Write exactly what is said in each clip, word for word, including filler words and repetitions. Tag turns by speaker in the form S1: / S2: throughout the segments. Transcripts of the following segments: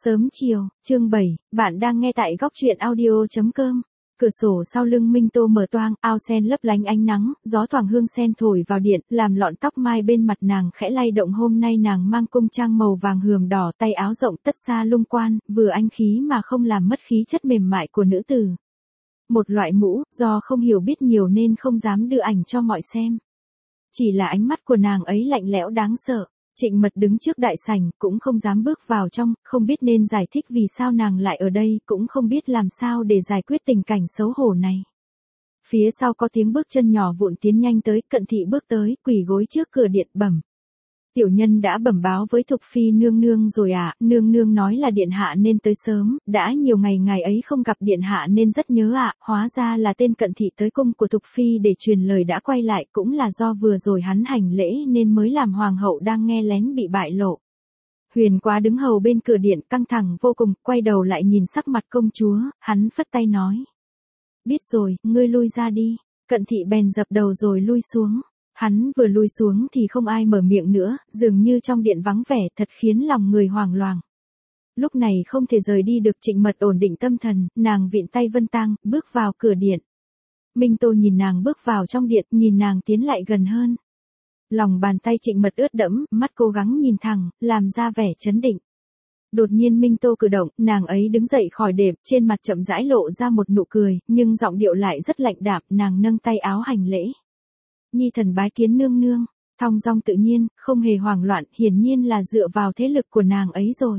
S1: Sớm chiều, chương bảy, bạn đang nghe tại góc truyện audio chấm com. Cửa sổ sau lưng Minh Tô mở toang, ao sen lấp lánh ánh nắng, gió thoảng hương sen thổi vào điện, làm lọn tóc mai bên mặt nàng khẽ lay động. Hôm nay nàng mang cung trang màu vàng hườm đỏ, tay áo rộng tất xa lung quan, vừa anh khí mà không làm mất khí chất mềm mại của nữ tử. Một loại mũ, do không hiểu biết nhiều nên không dám đưa ảnh cho mọi xem. Chỉ là ánh mắt của nàng ấy lạnh lẽo đáng sợ. Trịnh Mật đứng trước đại sảnh, cũng không dám bước vào trong, không biết nên giải thích vì sao nàng lại ở đây, cũng không biết làm sao để giải quyết tình cảnh xấu hổ này. Phía sau có tiếng bước chân nhỏ vụn tiến nhanh tới, Cận Thị bước tới, quỳ gối trước cửa điện bẩm. Tiểu nhân đã bẩm báo với Thục Phi nương nương rồi ạ, à, nương nương nói là điện hạ nên tới sớm, đã nhiều ngày ngày ấy không gặp điện hạ nên rất nhớ ạ, à, hóa ra là tên Cận Thị tới cung của Thục Phi để truyền lời đã quay lại, cũng là do vừa rồi hắn hành lễ nên mới làm hoàng hậu đang nghe lén bị bại lộ. Huyền Quá đứng hầu bên cửa điện căng thẳng vô cùng, quay đầu lại nhìn sắc mặt công chúa, hắn phất tay nói. Biết rồi, ngươi lui ra đi. Cận Thị bèn dập đầu rồi lui xuống. Hắn vừa lui xuống thì không ai mở miệng nữa, dường như trong điện vắng vẻ thật khiến lòng người hoảng loạn. Lúc này không thể rời đi được. Trịnh Mật ổn định tâm thần, nàng vịn tay Vân Tang, bước vào cửa điện. Minh Tô nhìn nàng bước vào trong điện, nhìn nàng tiến lại gần hơn. Lòng bàn tay Trịnh Mật ướt đẫm, mắt cố gắng nhìn thẳng, làm ra vẻ trấn định. Đột nhiên Minh Tô cử động, nàng ấy đứng dậy khỏi đệm, trên mặt chậm rãi lộ ra một nụ cười, nhưng giọng điệu lại rất lạnh đạm, nàng nâng tay áo hành lễ. Nhi thần bái kiến nương nương, thong dong tự nhiên, không hề hoảng loạn, hiển nhiên là dựa vào thế lực của nàng ấy rồi.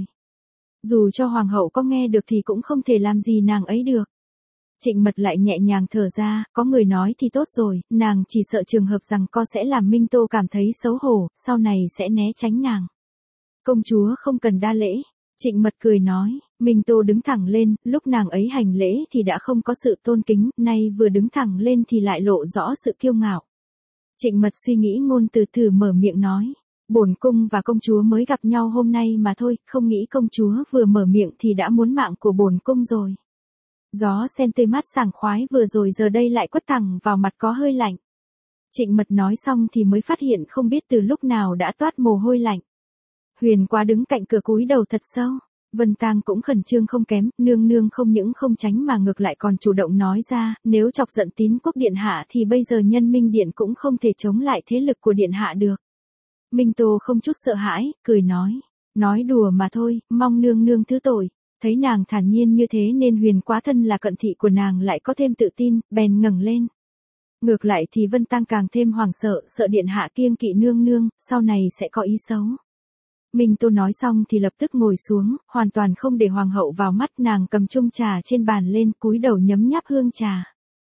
S1: Dù cho hoàng hậu có nghe được thì cũng không thể làm gì nàng ấy được. Trịnh Mật lại nhẹ nhàng thở ra, có người nói thì tốt rồi, nàng chỉ sợ trường hợp rằng co sẽ làm Minh Tô cảm thấy xấu hổ, sau này sẽ né tránh nàng. Công chúa không cần đa lễ. Trịnh Mật cười nói, Minh Tô đứng thẳng lên, lúc nàng ấy hành lễ thì đã không có sự tôn kính, nay vừa đứng thẳng lên thì lại lộ rõ sự kiêu ngạo. Trịnh Mật suy nghĩ ngôn từ từ mở miệng nói, bổn cung và công chúa mới gặp nhau hôm nay mà thôi, không nghĩ công chúa vừa mở miệng thì đã muốn mạng của bổn cung rồi. Gió sen tươi mát sảng khoái vừa rồi giờ đây lại quất thẳng vào mặt có hơi lạnh. Trịnh Mật nói xong thì mới phát hiện không biết từ lúc nào đã toát mồ hôi lạnh. Huyền Quá đứng cạnh cửa cúi đầu thật sâu. Vân Tang cũng khẩn trương không kém, nương nương không những không tránh mà ngược lại còn chủ động nói ra, nếu chọc giận Tín Quốc điện hạ thì bây giờ Nhân Minh điện cũng không thể chống lại thế lực của điện hạ được. Minh Tô không chút sợ hãi, cười nói, nói đùa mà thôi, mong nương nương thứ tội. Thấy nàng thản nhiên như thế nên Huyền Quá thân là cận thị của nàng lại có thêm tự tin, bèn ngẩng lên. Ngược lại thì Vân Tang càng thêm hoảng sợ, sợ điện hạ kiêng kỵ nương nương, sau này sẽ có ý xấu. Minh Tô nói xong thì lập tức ngồi xuống, hoàn toàn không để hoàng hậu vào mắt, nàng cầm chung trà trên bàn lên, cúi đầu nhấm nháp hương trà.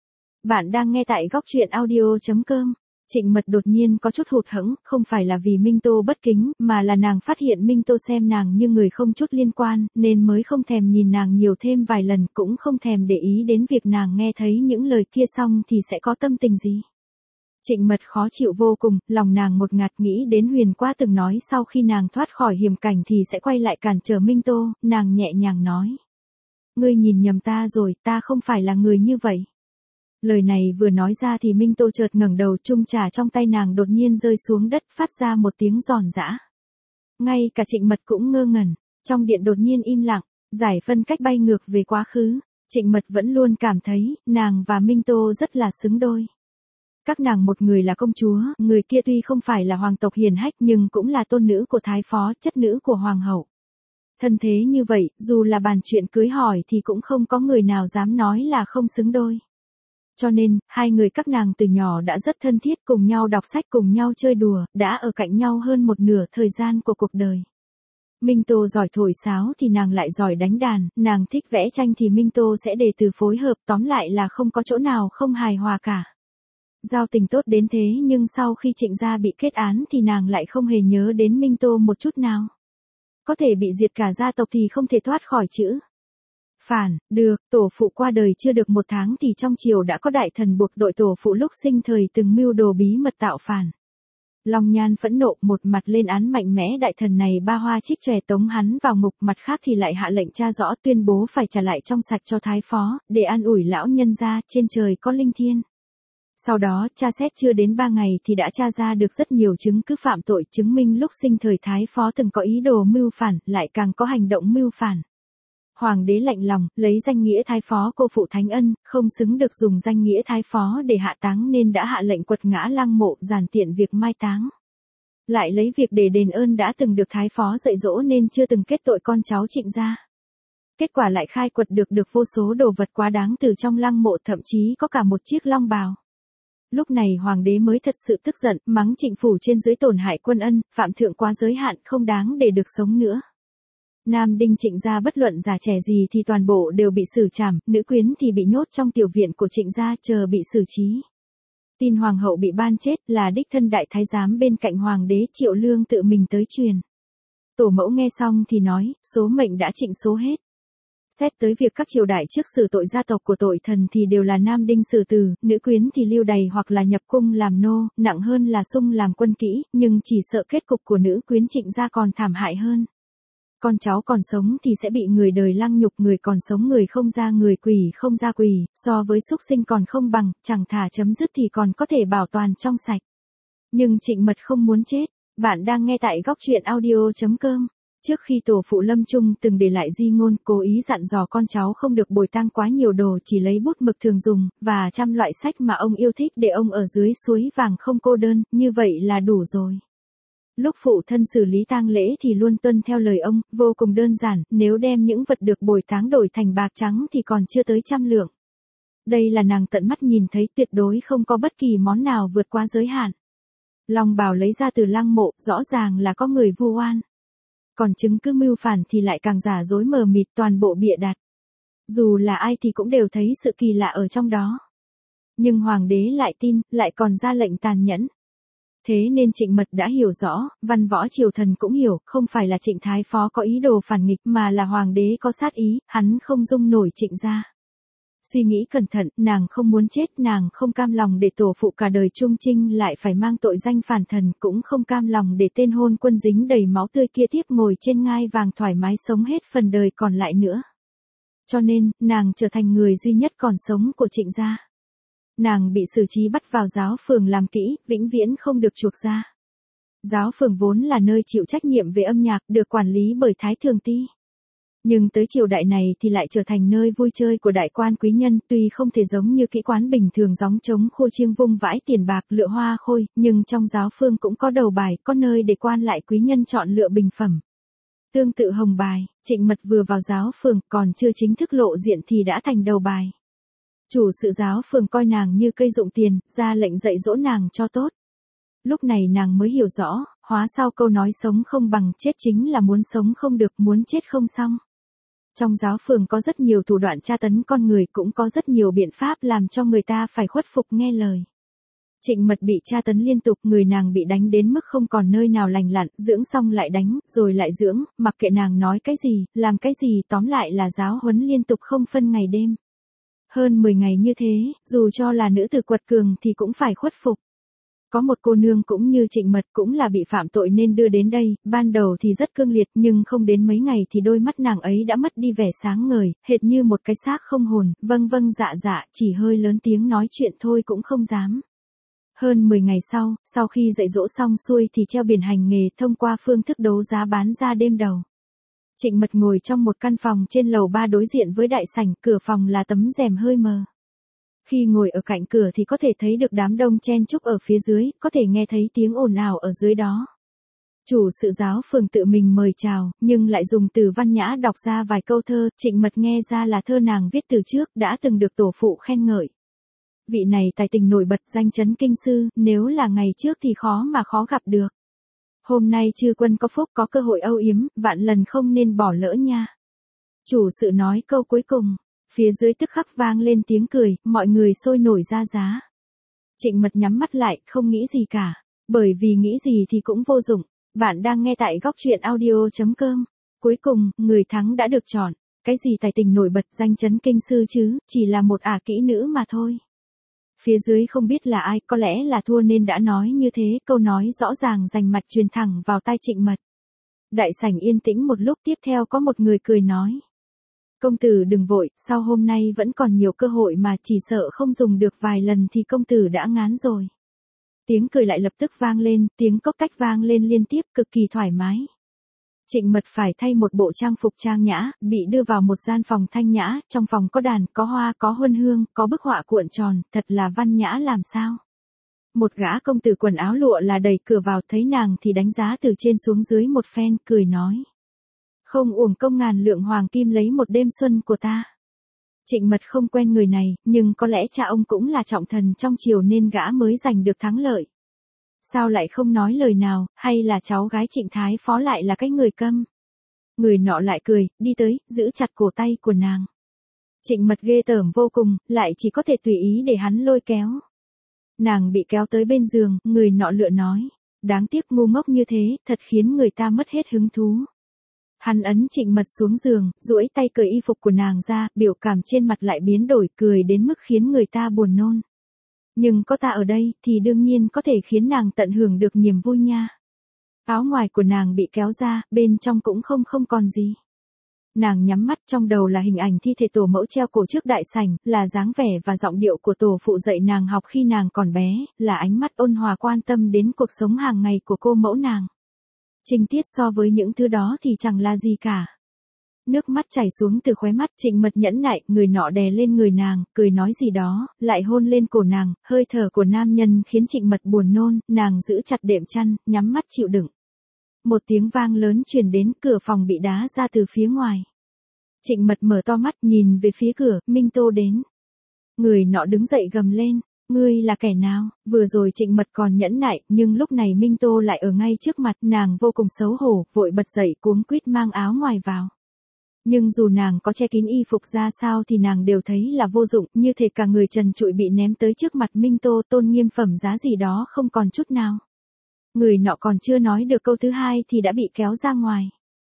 S1: Bạn đang nghe tại góc truyện audio chấm com. Trịnh Mật đột nhiên có chút hụt hẫng, không phải là vì Minh Tô bất kính, mà là nàng phát hiện Minh Tô xem nàng như người không chút liên quan, nên mới không thèm nhìn nàng nhiều thêm vài lần, cũng không thèm để ý đến việc nàng nghe thấy những lời kia xong thì sẽ có tâm tình gì. Trịnh Mật khó chịu vô cùng, lòng nàng một ngạt nghĩ đến Huyền Quá từng nói sau khi nàng thoát khỏi hiểm cảnh thì sẽ quay lại cản trở Minh Tô, nàng nhẹ nhàng nói. Ngươi nhìn nhầm ta rồi, ta không phải là người như vậy. Lời này vừa nói ra thì Minh Tô chợt ngẩng đầu, chung trà trong tay nàng đột nhiên rơi xuống đất, phát ra một tiếng giòn giã. Ngay cả Trịnh Mật cũng ngơ ngẩn, trong điện đột nhiên im lặng, giải phân cách bay ngược về quá khứ. Trịnh Mật vẫn luôn cảm thấy, nàng và Minh Tô rất là xứng đôi. Các nàng một người là công chúa, người kia tuy không phải là hoàng tộc hiền hách nhưng cũng là tôn nữ của thái phó, chất nữ của hoàng hậu. Thân thế như vậy, dù là bàn chuyện cưới hỏi thì cũng không có người nào dám nói là không xứng đôi. Cho nên, hai người các nàng từ nhỏ đã rất thân thiết, cùng nhau đọc sách, cùng nhau chơi đùa, đã ở cạnh nhau hơn một nửa thời gian của cuộc đời. Minh Tô giỏi thổi sáo thì nàng lại giỏi đánh đàn, nàng thích vẽ tranh thì Minh Tô sẽ đề từ phối hợp, tóm lại là không có chỗ nào không hài hòa cả. Giao tình tốt đến thế nhưng sau khi Trịnh gia bị kết án thì nàng lại không hề nhớ đến Minh Tô một chút nào. Có thể bị diệt cả gia tộc thì không thể thoát khỏi chữ phản, được, tổ phụ qua đời chưa được một tháng thì trong triều đã có đại thần buộc đội tổ phụ lúc sinh thời từng mưu đồ bí mật tạo phản. Long Nhan phẫn nộ, một mặt lên án mạnh mẽ đại thần này ba hoa trích chòe tống hắn vào ngục, mặt khác thì lại hạ lệnh tra rõ, tuyên bố phải trả lại trong sạch cho thái phó, để an ủi lão nhân gia, trên trời có linh thiên. Sau đó, tra xét chưa đến ba ngày thì đã tra ra được rất nhiều chứng cứ phạm tội, chứng minh lúc sinh thời thái phó từng có ý đồ mưu phản, lại càng có hành động mưu phản. Hoàng đế lạnh lòng, lấy danh nghĩa thái phó cô phụ thánh ân, không xứng được dùng danh nghĩa thái phó để hạ táng nên đã hạ lệnh quật ngã lăng mộ, giản tiện việc mai táng. Lại lấy việc để đền ơn đã từng được thái phó dạy dỗ nên chưa từng kết tội con cháu Trịnh gia. Kết quả lại khai quật được được vô số đồ vật quá đáng từ trong lăng mộ, thậm chí có cả một chiếc long bào. Lúc này hoàng đế mới thật sự tức giận, mắng Trịnh phủ trên dưới tổn hại quân ân, phạm thượng quá giới hạn, không đáng để được sống nữa. Nam đinh Trịnh gia bất luận già trẻ gì thì toàn bộ đều bị xử trảm, nữ quyến thì bị nhốt trong tiểu viện của Trịnh gia chờ bị xử trí. Tin hoàng hậu bị ban chết là đích thân đại thái giám bên cạnh hoàng đế Triệu Lương tự mình tới truyền. Tổ mẫu nghe xong thì nói, số mệnh đã trịnh số hết. Xét tới việc các triều đại trước xử tội gia tộc của tội thần thì đều là nam đinh xử tử, nữ quyến thì lưu đày hoặc là nhập cung làm nô, nặng hơn là sung làm quân kỹ, nhưng chỉ sợ kết cục của nữ quyến Trịnh gia còn thảm hại hơn. Con cháu còn sống thì sẽ bị người đời lăng nhục, người còn sống người không ra người, quỷ không ra quỷ, so với súc sinh còn không bằng, chẳng thà chấm dứt thì còn có thể bảo toàn trong sạch. Nhưng Trịnh Mật không muốn chết. Bạn đang nghe tại góc truyện audio chấm com. Trước khi tổ phụ Lâm Trung từng để lại di ngôn, cố ý dặn dò con cháu không được bồi tang quá nhiều đồ, chỉ lấy bút mực thường dùng, và trăm loại sách mà ông yêu thích để ông ở dưới suối vàng không cô đơn, như vậy là đủ rồi. Lúc phụ thân xử lý tang lễ thì luôn tuân theo lời ông, vô cùng đơn giản, nếu đem những vật được bồi táng đổi thành bạc trắng thì còn chưa tới trăm lượng. Đây là nàng tận mắt nhìn thấy, tuyệt đối không có bất kỳ món nào vượt qua giới hạn. Long bào lấy ra từ lăng mộ, rõ ràng là có người vu oan. Còn chứng cứ mưu phản thì lại càng giả dối mờ mịt, toàn bộ bịa đặt. Dù là ai thì cũng đều thấy sự kỳ lạ ở trong đó. Nhưng hoàng đế lại tin, lại còn ra lệnh tàn nhẫn. Thế nên Trịnh Mật đã hiểu rõ, văn võ triều thần cũng hiểu, không phải là Trịnh Thái Phó có ý đồ phản nghịch mà là hoàng đế có sát ý, hắn không dung nổi Trịnh gia. Suy nghĩ cẩn thận, nàng không muốn chết, nàng không cam lòng để tổ phụ cả đời trung trinh lại phải mang tội danh phản thần, cũng không cam lòng để tên hôn quân dính đầy máu tươi kia tiếp ngồi trên ngai vàng thoải mái sống hết phần đời còn lại nữa. Cho nên, nàng trở thành người duy nhất còn sống của Trịnh gia. Nàng bị xử trí bắt vào giáo phường làm kỹ, vĩnh viễn không được chuộc ra. Giáo phường vốn là nơi chịu trách nhiệm về âm nhạc, được quản lý bởi Thái Thường Ty. Nhưng tới triều đại này thì lại trở thành nơi vui chơi của đại quan quý nhân, tuy không thể giống như kỹ quán bình thường gióng trống khô chiêng vung vãi tiền bạc lựa hoa khôi, nhưng trong giáo phương cũng có đầu bài, có nơi để quan lại quý nhân chọn lựa bình phẩm. Tương tự hồng bài, Trịnh Mật vừa vào giáo phường, còn chưa chính thức lộ diện thì đã thành đầu bài. Chủ sự giáo phường coi nàng như cây dụng tiền, ra lệnh dạy dỗ nàng cho tốt. Lúc này nàng mới hiểu rõ, hóa sau câu nói sống không bằng chết chính là muốn sống không được, muốn chết không xong. Trong giáo phường có rất nhiều thủ đoạn tra tấn con người, cũng có rất nhiều biện pháp làm cho người ta phải khuất phục nghe lời. Trịnh Mật bị tra tấn liên tục, người nàng bị đánh đến mức không còn nơi nào lành lặn, dưỡng xong lại đánh, rồi lại dưỡng, mặc kệ nàng nói cái gì, làm cái gì, tóm lại là giáo huấn liên tục không phân ngày đêm. Hơn mười ngày như thế, dù cho là nữ tử quật cường thì cũng phải khuất phục. Có một cô nương cũng như Trịnh Mật cũng là bị phạm tội nên đưa đến đây, ban đầu thì rất cương liệt nhưng không đến mấy ngày thì đôi mắt nàng ấy đã mất đi vẻ sáng ngời, hệt như một cái xác không hồn, vâng vâng dạ dạ, chỉ hơi lớn tiếng nói chuyện thôi cũng không dám. Hơn mười ngày sau, sau khi dạy dỗ xong xuôi thì treo biển hành nghề thông qua phương thức đấu giá bán ra đêm đầu. Trịnh Mật ngồi trong một căn phòng trên lầu ba đối diện với đại sảnh, cửa phòng là tấm rèm hơi mờ. Khi ngồi ở cạnh cửa thì có thể thấy được đám đông chen chúc ở phía dưới, có thể nghe thấy tiếng ồn ào ở dưới đó. Chủ sự giáo phường tự mình mời chào, nhưng lại dùng từ văn nhã đọc ra vài câu thơ, Trịnh Mật nghe ra là thơ nàng viết từ trước, đã từng được tổ phụ khen ngợi. Vị này tài tình nổi bật, danh chấn kinh sư, nếu là ngày trước thì khó mà khó gặp được. Hôm nay chư quân có phúc có cơ hội âu yếm, vạn lần không nên bỏ lỡ nha. Chủ sự nói câu cuối cùng. Phía dưới tức khắc vang lên tiếng cười, mọi người sôi nổi ra giá. Trịnh Mật nhắm mắt lại, không nghĩ gì cả. Bởi vì nghĩ gì thì cũng vô dụng. Bạn đang nghe tại góc truyện audio chấm com. Cuối cùng, người thắng đã được chọn. Cái gì tài tình nổi bật, danh chấn kinh sư chứ, chỉ là một ả kỹ nữ mà thôi. Phía dưới không biết là ai, có lẽ là thua nên đã nói như thế, câu nói rõ ràng rành mạch truyền thẳng vào tai Trịnh Mật. Đại sảnh yên tĩnh một lúc, tiếp theo có một người cười nói. Công tử đừng vội, sau hôm nay vẫn còn nhiều cơ hội mà chỉ sợ không dùng được vài lần thì công tử đã ngán rồi. Tiếng cười lại lập tức vang lên, tiếng cốc tách vang lên liên tiếp cực kỳ thoải mái. Trịnh Mật phải thay một bộ trang phục trang nhã, bị đưa vào một gian phòng thanh nhã, trong phòng có đàn, có hoa, có huân hương, có bức họa cuộn tròn, thật là văn nhã làm sao. Một gã công tử quần áo lụa là đẩy cửa vào, thấy nàng thì đánh giá từ trên xuống dưới một phen, cười nói. Không uổng công ngàn lượng hoàng kim lấy một đêm xuân của ta. Trịnh Mật không quen người này, nhưng có lẽ cha ông cũng là trọng thần trong triều nên gã mới giành được thắng lợi. Sao lại không nói lời nào, hay là cháu gái Trịnh Thái Phó lại là cái người câm? Người nọ lại cười, đi tới, giữ chặt cổ tay của nàng. Trịnh Mật ghê tởm vô cùng, lại chỉ có thể tùy ý để hắn lôi kéo. Nàng bị kéo tới bên giường, người nọ lựa nói. Đáng tiếc ngu ngốc như thế, thật khiến người ta mất hết hứng thú. Hắn ấn Trịnh Mật xuống giường, duỗi tay cởi y phục của nàng ra, biểu cảm trên mặt lại biến đổi, cười đến mức khiến người ta buồn nôn. Nhưng có ta ở đây, thì đương nhiên có thể khiến nàng tận hưởng được niềm vui nha. Áo ngoài của nàng bị kéo ra, bên trong cũng không không còn gì. Nàng nhắm mắt, trong đầu là hình ảnh thi thể tổ mẫu treo cổ trước đại sảnh, là dáng vẻ và giọng điệu của tổ phụ dạy nàng học khi nàng còn bé, là ánh mắt ôn hòa quan tâm đến cuộc sống hàng ngày của cô mẫu nàng. Trinh tiết so với những thứ đó thì chẳng là gì cả. Nước mắt chảy xuống từ khóe mắt, Trịnh Mật nhẫn nại, người nọ đè lên người nàng, cười nói gì đó, lại hôn lên cổ nàng, hơi thở của nam nhân khiến Trịnh Mật buồn nôn, nàng giữ chặt đệm chăn, nhắm mắt chịu đựng. Một tiếng vang lớn truyền đến, cửa phòng bị đá ra từ phía ngoài. Trịnh Mật mở to mắt, nhìn về phía cửa, Minh Tô đến. Người nọ đứng dậy gầm lên, ngươi là kẻ nào? Vừa rồi Trịnh Mật còn nhẫn nại, nhưng lúc này Minh Tô lại ở ngay trước mặt, nàng vô cùng xấu hổ, vội bật dậy cuống quýt mang áo ngoài vào. Nhưng dù nàng có che kín y phục ra sao thì nàng đều thấy là vô dụng, như thể cả người trần trụi bị ném tới trước mặt Minh Tô, tôn nghiêm phẩm giá gì đó không còn chút nào. Người nọ còn chưa nói được câu thứ hai thì đã bị kéo ra ngoài.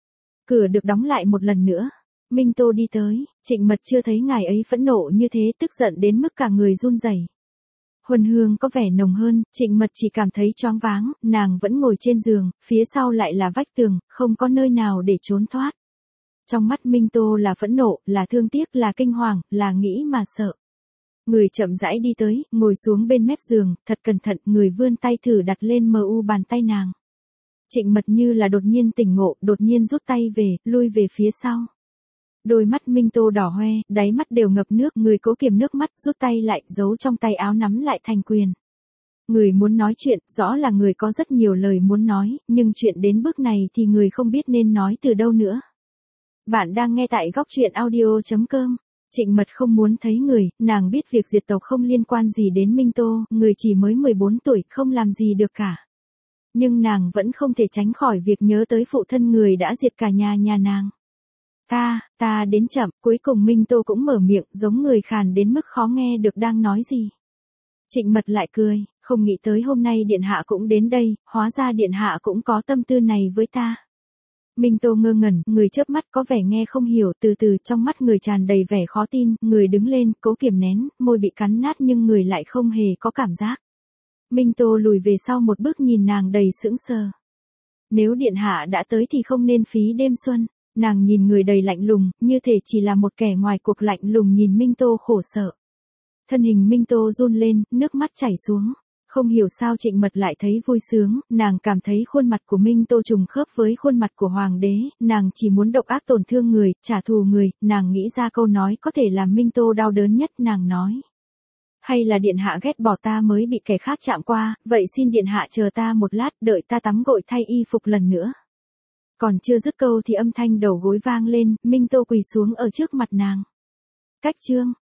S1: Cửa được đóng lại một lần nữa. Minh Tô đi tới, Trịnh Mật chưa thấy ngài ấy phẫn nộ như thế, tức giận đến mức cả người run rẩy. Huân hương có vẻ nồng hơn, Trịnh Mật chỉ cảm thấy choáng váng, nàng vẫn ngồi trên giường, phía sau lại là vách tường, không có nơi nào để trốn thoát. Trong mắt Minh Tô là phẫn nộ, là thương tiếc, là kinh hoàng, là nghĩ mà sợ. Người chậm rãi đi tới, ngồi xuống bên mép giường, thật cẩn thận, người vươn tay thử đặt lên mờ u bàn tay nàng. Trịnh Mật như là đột nhiên tỉnh ngộ, đột nhiên rút tay về, lui về phía sau. Đôi mắt Minh Tô đỏ hoe, đáy mắt đều ngập nước, người cố kiềm nước mắt, rút tay lại, giấu trong tay áo nắm lại thành quyền. Người muốn nói chuyện, rõ là người có rất nhiều lời muốn nói, nhưng chuyện đến bước này thì người không biết nên nói từ đâu nữa. Bạn đang nghe tại góc truyện audio chấm com. Trịnh Mật không muốn thấy người, nàng biết việc diệt tộc không liên quan gì đến Minh Tô, người chỉ mới mười bốn tuổi, không làm gì được cả. Nhưng nàng vẫn không thể tránh khỏi việc nhớ tới phụ thân người đã diệt cả nhà nhà nàng. Ta, ta đến chậm, cuối cùng Minh Tô cũng mở miệng, giống người khàn đến mức khó nghe được đang nói gì. Trịnh Mật lại cười, không nghĩ tới hôm nay điện hạ cũng đến đây, hóa ra điện hạ cũng có tâm tư này với ta. Minh Tô ngơ ngẩn, người chớp mắt có vẻ nghe không hiểu, từ từ trong mắt người tràn đầy vẻ khó tin, người đứng lên, cố kiềm nén, môi bị cắn nát nhưng người lại không hề có cảm giác. Minh Tô lùi về sau một bước nhìn nàng đầy sững sờ. Nếu điện hạ đã tới thì không nên phí đêm xuân, nàng nhìn người đầy lạnh lùng, như thể chỉ là một kẻ ngoài cuộc lạnh lùng nhìn Minh Tô khổ sở. Thân hình Minh Tô run lên, nước mắt chảy xuống. Không hiểu sao Trịnh Mật lại thấy vui sướng, nàng cảm thấy khuôn mặt của Minh Tô trùng khớp với khuôn mặt của Hoàng đế, nàng chỉ muốn độc ác tổn thương người, trả thù người, nàng nghĩ ra câu nói có thể làm Minh Tô đau đớn nhất, nàng nói. Hay là điện hạ ghét bỏ ta mới bị kẻ khác chạm qua, vậy xin điện hạ chờ ta một lát, đợi ta tắm gội thay y phục lần nữa. Còn chưa dứt câu thì âm thanh đầu gối vang lên, Minh Tô quỳ xuống ở trước mặt nàng. Cách chương